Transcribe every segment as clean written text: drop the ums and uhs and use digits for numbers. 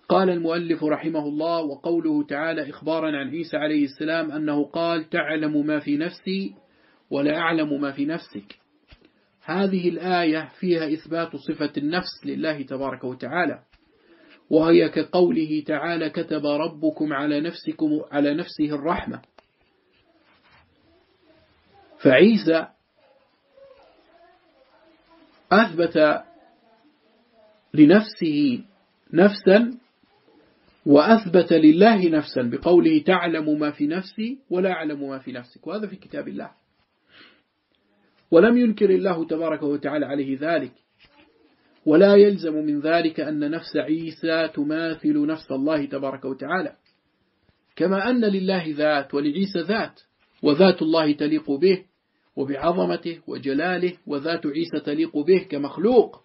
قال المؤلف رحمه الله: وقوله تعالى إخبارا عن عيسى عليه السلام أنه قال: تعلم ما في نفسي ولا أعلم ما في نفسك. هذه الآية فيها إثبات صفة النفس لله تبارك وتعالى، وهي كقوله تعالى: كتب ربكم على نفسه الرحمة. فعيسى أثبت لنفسه نفسا وأثبت لله نفسا بقوله: تعلم ما في نفسي ولا أعلم ما في نفسك، وهذا في كتاب الله. ولم ينكر الله تبارك وتعالى عليه ذلك، ولا يلزم من ذلك أن نفس عيسى تماثل نفس الله تبارك وتعالى، كما أن لله ذات ولعيسى ذات، وذات الله تليق به وبعظمته وجلاله، وذات عيسى تليق به كمخلوق،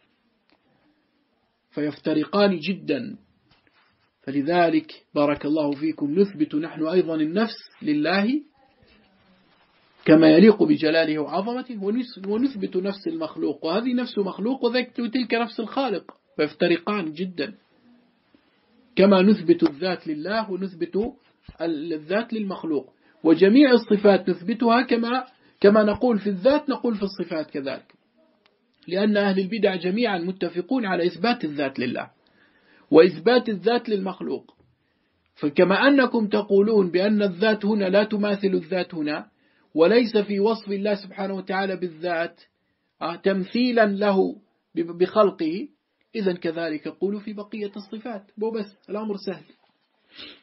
فيفترقان جدا. فلذلك بارك الله فيكم نثبت نحن أيضا النفس لله كما يليق بجلاله وعظمته، ونثبت نفس المخلوق، وهذه نفس مخلوق وتلك نفس الخالق، فيفترقان جدا. كما نثبت الذات لله ونثبت الذات للمخلوق، وجميع الصفات نثبتها كما نقول في الذات نقول في الصفات كذلك، لأن أهل البدع جميعا متفقون على إثبات الذات لله وإثبات الذات للمخلوق. فكما أنكم تقولون بأن الذات هنا لا تماثل الذات هنا، وليس في وصف الله سبحانه وتعالى بالذات تمثيلا له بخلقه، إذن كذلك قولوا في بقية الصفات، وبس الأمر سهل.